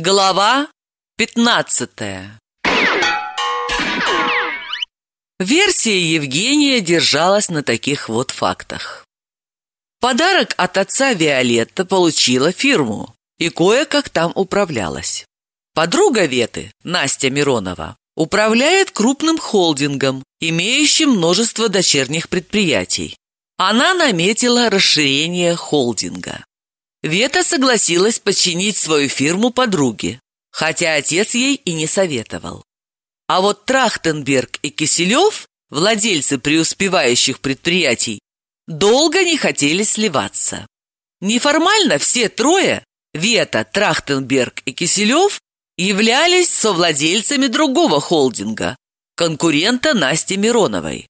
Глава 15. Версия Евгения держалась на таких вот фактах. Подарок от отца Виолетта получила фирму и кое-как там управлялась. Подруга Веты, Настя Миронова, управляет крупным холдингом, имеющим множество дочерних предприятий. Она наметила расширение холдинга. Вета согласилась подчинить свою фирму подруге, хотя отец ей и не советовал. А вот Трахтенберг и Киселев, владельцы преуспевающих предприятий, долго не хотели сливаться. Неформально все трое, Вета, Трахтенберг и Киселев, являлись совладельцами другого холдинга, конкурента Насти Мироновой.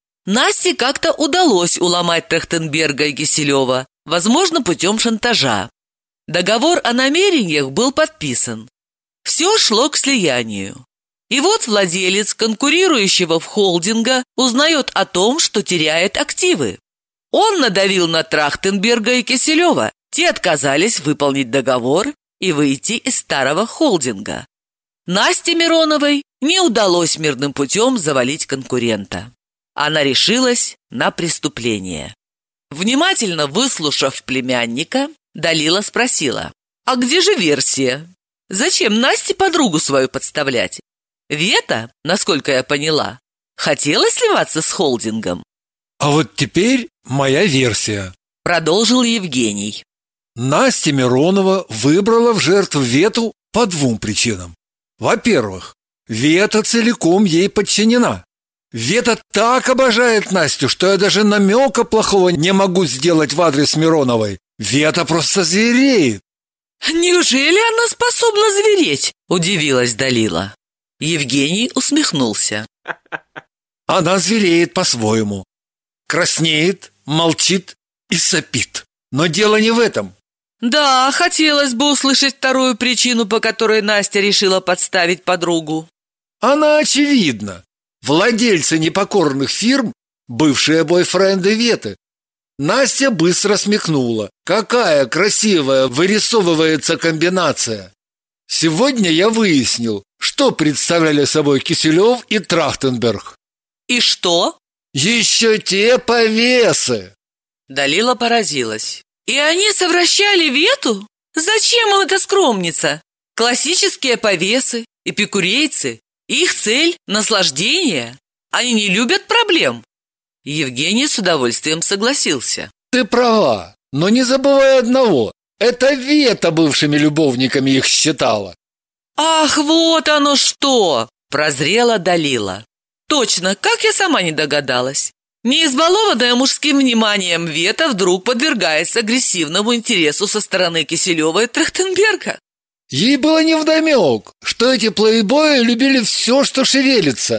Насте как-то удалось уломать Трахтенберга и Киселева, возможно, путем шантажа. Договор о намерениях был подписан. Все шло к слиянию. И вот владелец конкурирующего в холдинга узнает о том, что теряет активы. Он надавил на Трахтенберга и Киселева. Те отказались выполнить договор и выйти из старого холдинга. Насте Мироновой не удалось мирным путем завалить конкурента. Она решилась на преступление. Внимательно выслушав племянника, Далила спросила: «А где же версия? Зачем Насте подругу свою подставлять? Вета, насколько я поняла, хотела сливаться с холдингом». «А вот теперь моя версия», — продолжил Евгений. Настя Миронова выбрала в жертву Вету по двум причинам. Во-первых, Вета целиком ей подчинена. Вета так обожает Настю, что я даже намека плохого не могу сделать в адрес Мироновой. Вета просто звереет. «Неужели она способна звереть?» – удивилась Далила. Евгений усмехнулся. Она звереет по-своему. Краснеет, молчит и сопит. Но дело не в этом. Да, хотелось бы услышать вторую причину, по которой Настя решила подставить подругу. Она очевидна. Владельцы непокорных фирм – бывшие бойфренды Веты. Настя быстро смекнула, какая красивая вырисовывается комбинация. Сегодня я выяснил, что представляли собой Киселев и Трахтенберг. И что? Еще те повесы. Далила поразилась. И они совращали Вету? Зачем им эта скромница? Классические повесы, эпикурейцы. Их цель – наслаждение. Они не любят проблем. Евгений с удовольствием согласился. Ты права, но не забывай одного. Это Вета бывшими любовниками их считала. Ах, вот оно что! Прозрела Далила. Точно, как я сама не догадалась. Не избалованная мужским вниманием Вета вдруг подвергается агрессивному интересу со стороны Киселева и Трахтенберга. Ей было невдомек, что эти плейбои любили все, что шевелится.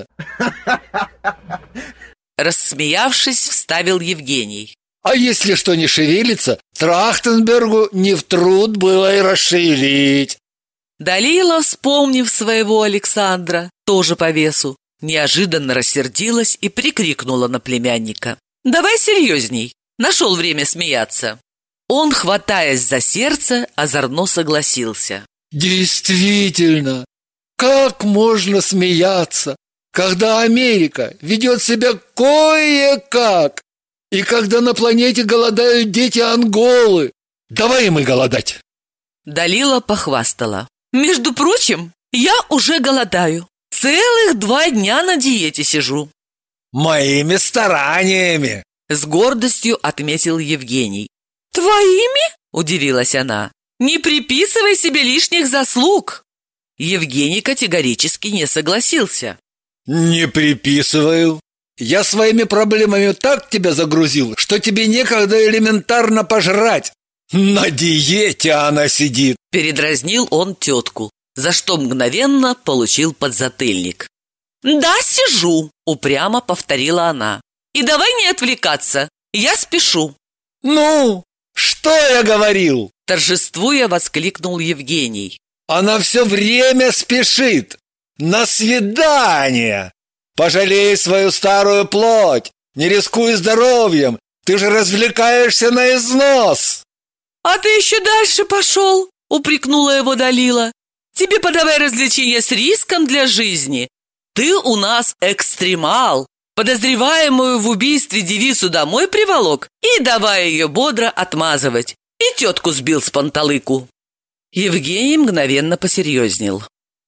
Рассмеявшись, вставил Евгений. А если что не шевелится, Трахтенбергу не в труд было и расшевелить. Далила, вспомнив своего Александра, тоже по весу, неожиданно рассердилась и прикрикнула на племянника: «Давай серьезней!» Нашел время смеяться. Он, хватаясь за сердце, озорно согласился. Действительно, как можно смеяться, когда Америка ведет себя кое-как, и когда на планете голодают дети Анголы? Давай им и голодать. Далила похвастала: «Между прочим, я уже голодаю. Целых 2 дня на диете сижу». Моими стараниями, с гордостью отметил Евгений. «Твоими?» – удивилась она. «Не приписывай себе лишних заслуг!» Евгений категорически не согласился. Не приписываю. Я своими проблемами так тебя загрузил, что тебе некогда элементарно пожрать. На диете она сидит. Передразнил он тетку, за что мгновенно получил подзатыльник. «Да, сижу!» – упрямо повторила она. «И давай не отвлекаться, я спешу!» «Ну, что я говорил?» – торжествуя воскликнул Евгений. «Она все время спешит! На свидание! Пожалей свою старую плоть! Не рискуй здоровьем! Ты же развлекаешься на износ!» «А ты еще дальше пошел!» – упрекнула его Далила. Тебе подавай развлечения с риском для жизни. Ты у нас экстремал. Подозреваемую в убийстве девицу домой приволок и давай ее бодро отмазывать. И тетку сбил с панталыку». Евгений мгновенно посерьезнел.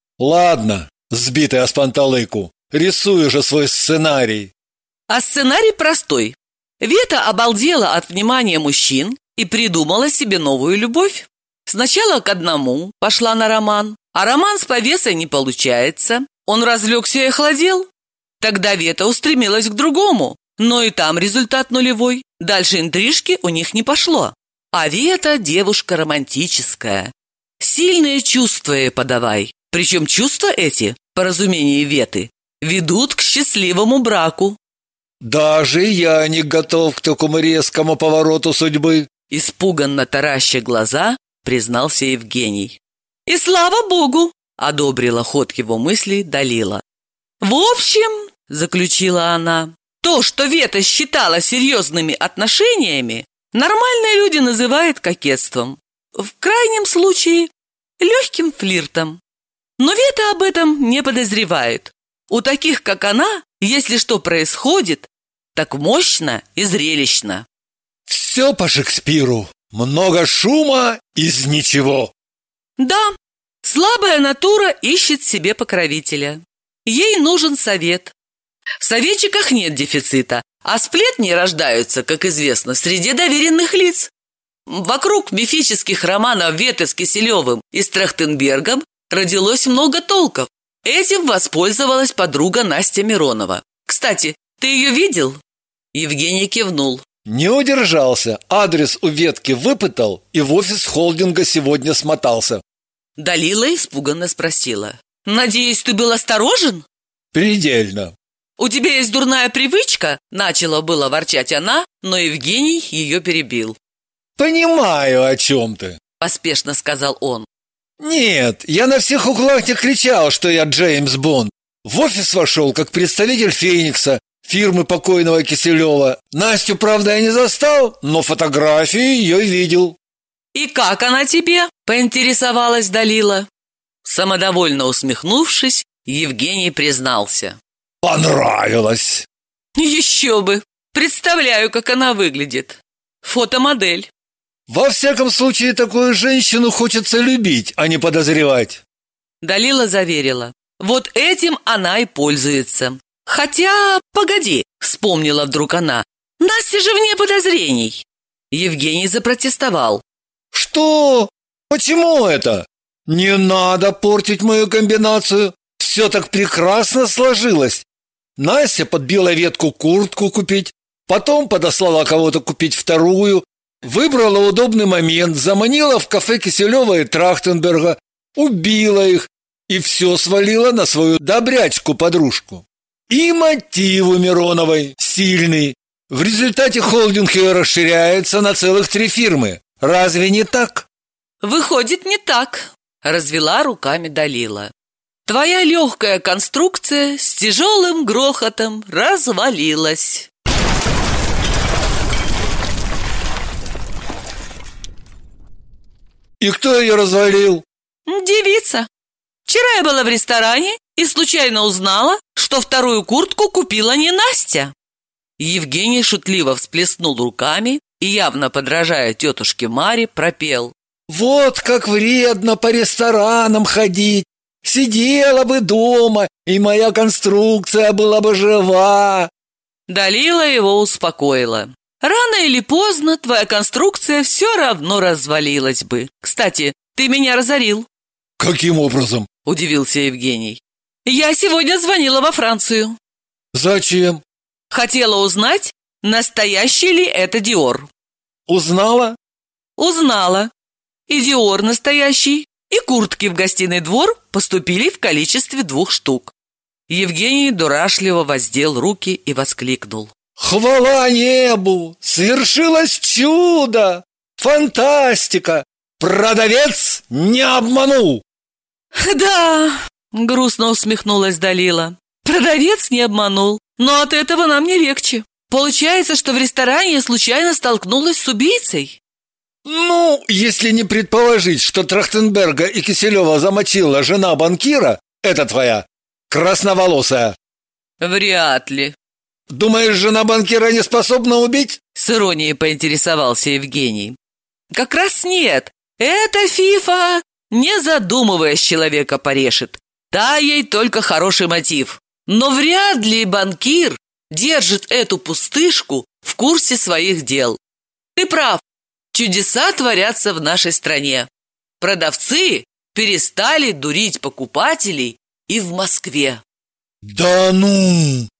Ладно, сбитая с панталыку, рисуй же свой сценарий. А сценарий простой. Вета обалдела от внимания мужчин и придумала себе новую любовь. Сначала к одному пошла на роман, а роман с повесой не получается. Он разлегся и охладел. Тогда Вета устремилась к другому, но и там результат нулевой. Дальше интрижки у них не пошло. А Вета девушка романтическая. Сильные чувства ей подавай. Причем чувства эти, по разумению Веты, ведут к счастливому браку. Даже я не готов к такому резкому повороту судьбы. Испуганно тараща глаза, признался Евгений. И слава богу, одобрила ход его мыслей Далила. В общем, заключила она, то, что Вета считала серьезными отношениями, нормальные люди называют кокетством. В крайнем случае, легким флиртом. Но Вета об этом не подозревает. У таких, как она, если что происходит, так мощно и зрелищно. Все по Шекспиру. Много шума из ничего. Да, слабая натура ищет себе покровителя. Ей нужен совет. В советчиках нет дефицита, а сплетни рождаются, как известно, среди доверенных лиц. Вокруг мифических романов Веты с Киселевым и с Трахтенбергом родилось много толков. Этим воспользовалась подруга Настя Миронова. Кстати, ты ее видел? Евгений кивнул. Не удержался, адрес у Ветки выпытал и в офис холдинга сегодня смотался. Далила испуганно спросила. Надеюсь, ты был осторожен? Предельно. У тебя есть дурная привычка? Начала было ворчать она, но Евгений ее перебил. Понимаю, о чем ты, поспешно сказал он. Нет, я на всех углах не кричал, что я Джеймс Бонд. В офис вошел как представитель Феникса, фирмы покойного Киселева. Настю, правда, я не застал, но фотографии ее видел. И как она тебе? Поинтересовалась Далила. Самодовольно усмехнувшись, Евгений признался. Понравилось. Еще бы. Представляю, как она выглядит. Фотомодель. Во всяком случае, такую женщину хочется любить, а не подозревать. Далила заверила. Вот этим она и пользуется. Хотя, погоди, вспомнила вдруг она. Настя же вне подозрений. Евгений запротестовал. Что? Почему это? Не надо портить мою комбинацию. Все так прекрасно сложилось. Настя подбила Ветку куртку купить, потом подослала кого-то купить вторую, выбрала удобный момент, заманила в кафе Киселева и Трахтенберга, убила их и все свалила на свою добрячку-подружку. И мотив у Мироновой сильный. В результате холдинг ее расширяется на целых 3 фирмы. Разве не так? Выходит, не так, развела руками Далила. Твоя легкая конструкция с тяжелым грохотом развалилась. И кто ее развалил? Девица. Вчера я была в ресторане и случайно узнала, что вторую куртку купила не Настя. Евгений шутливо всплеснул руками и, явно подражая тетушке Маре, пропел. Вот как вредно по ресторанам ходить. Сидела бы дома, и моя конструкция была бы жива. Далила его успокоила. Рано или поздно твоя конструкция все равно развалилась бы. Кстати, ты меня разорил. Каким образом? Удивился Евгений. Я сегодня звонила во Францию. Зачем? Хотела узнать, настоящий ли это Диор. Узнала? Узнала. И Диор настоящий, и куртки в гостиный двор поступили в количестве 2 штук. Евгений дурашливо воздел руки и воскликнул. Хвала небу! Свершилось чудо! Фантастика! Продавец не обманул! Да, грустно усмехнулась Далила. Продавец не обманул, но от этого нам не легче. Получается, что в ресторане я случайно столкнулась с убийцей. Ну, если не предположить, что Трахтенберга и Киселева замочила жена банкира, это твоя, красноволосая. Вряд ли. Думаешь, жена банкира не способна убить? С иронией поинтересовался Евгений. Как раз нет. Эта фифа, не задумываясь, человека порешит. Да, ей только хороший мотив. Но вряд ли банкир держит эту пустышку в курсе своих дел. Ты прав. Чудеса творятся в нашей стране. Продавцы перестали дурить покупателей и в Москве. Да ну!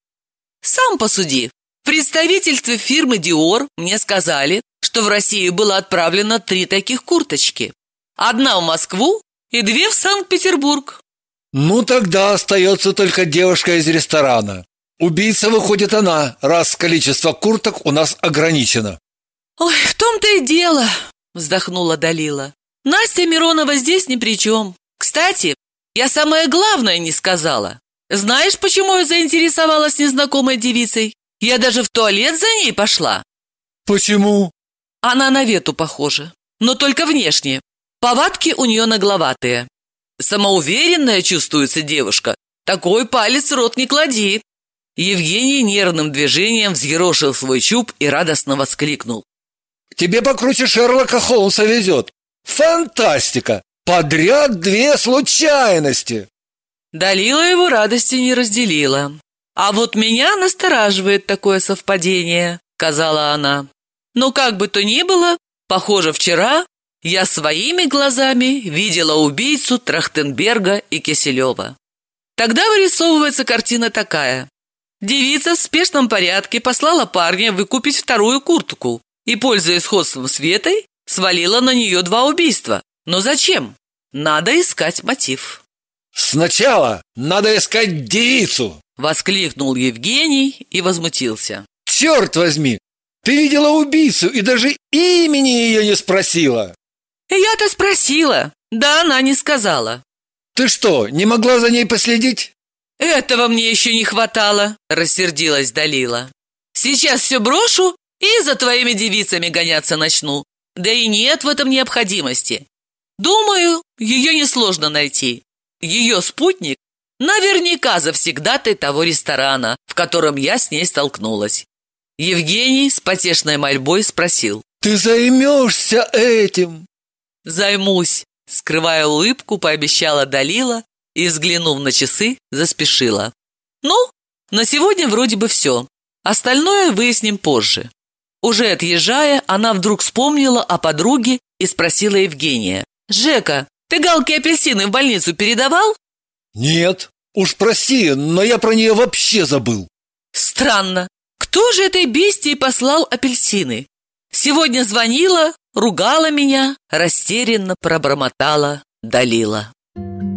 Сам посуди. В представительстве фирмы Dior мне сказали, что в Россию было отправлено 3 таких курточки. 1 в Москву и 2 в Санкт-Петербург. Ну, тогда остается только девушка из ресторана. Убийца выходит она, раз количество курток у нас ограничено. Ой, в том-то и дело, вздохнула Далила. Настя Миронова здесь ни при чем. Кстати, я самое главное не сказала. Знаешь, почему я заинтересовалась незнакомой девицей? Я даже в туалет за ней пошла. Почему? Она на Вету похожа, но только внешне. Повадки у нее нагловатые. Самоуверенная чувствуется девушка. Такой палец в рот не клади. Евгений нервным движением взъерошил свой чуб и радостно воскликнул. Тебе покруче Шерлока Холмса везет. Фантастика! Подряд 2 случайности! Далила его радости не разделила. «А вот меня настораживает такое совпадение», — сказала она. «Но как бы то ни было, похоже, вчера я своими глазами видела убийцу Трахтенберга и Киселева. Тогда вырисовывается картина такая. Девица в спешном порядке послала парня выкупить 2-ю куртку и, пользуясь сходством с Ветой, свалила на нее 2 убийства. Но зачем? Надо искать мотив». «Сначала надо искать девицу!» — воскликнул Евгений и возмутился. «Черт возьми! Ты видела убийцу и даже имени ее не спросила!» «Я-то спросила, да она не сказала». «Ты что, не могла за ней последить?» «Этого мне еще не хватало», — рассердилась Далила. «Сейчас все брошу и за твоими девицами гоняться начну. Да и нет в этом необходимости. Думаю, ее несложно найти. Ее спутник наверняка завсегдатай того ресторана, в котором я с ней столкнулась». Евгений с потешной мольбой спросил. «Ты займешься этим?» «Займусь», — скрывая улыбку, пообещала Далила и, взглянув на часы, заспешила. «Ну, на сегодня вроде бы все. Остальное выясним позже». Уже отъезжая, она вдруг вспомнила о подруге и спросила Евгения. «Жека, ты Галке апельсины в больницу передавал?» «Нет, уж прости, но я про нее вообще забыл». «Странно. Кто же этой бестии послал апельсины? Сегодня звонила, ругала меня, растерянно пробормотала Далила».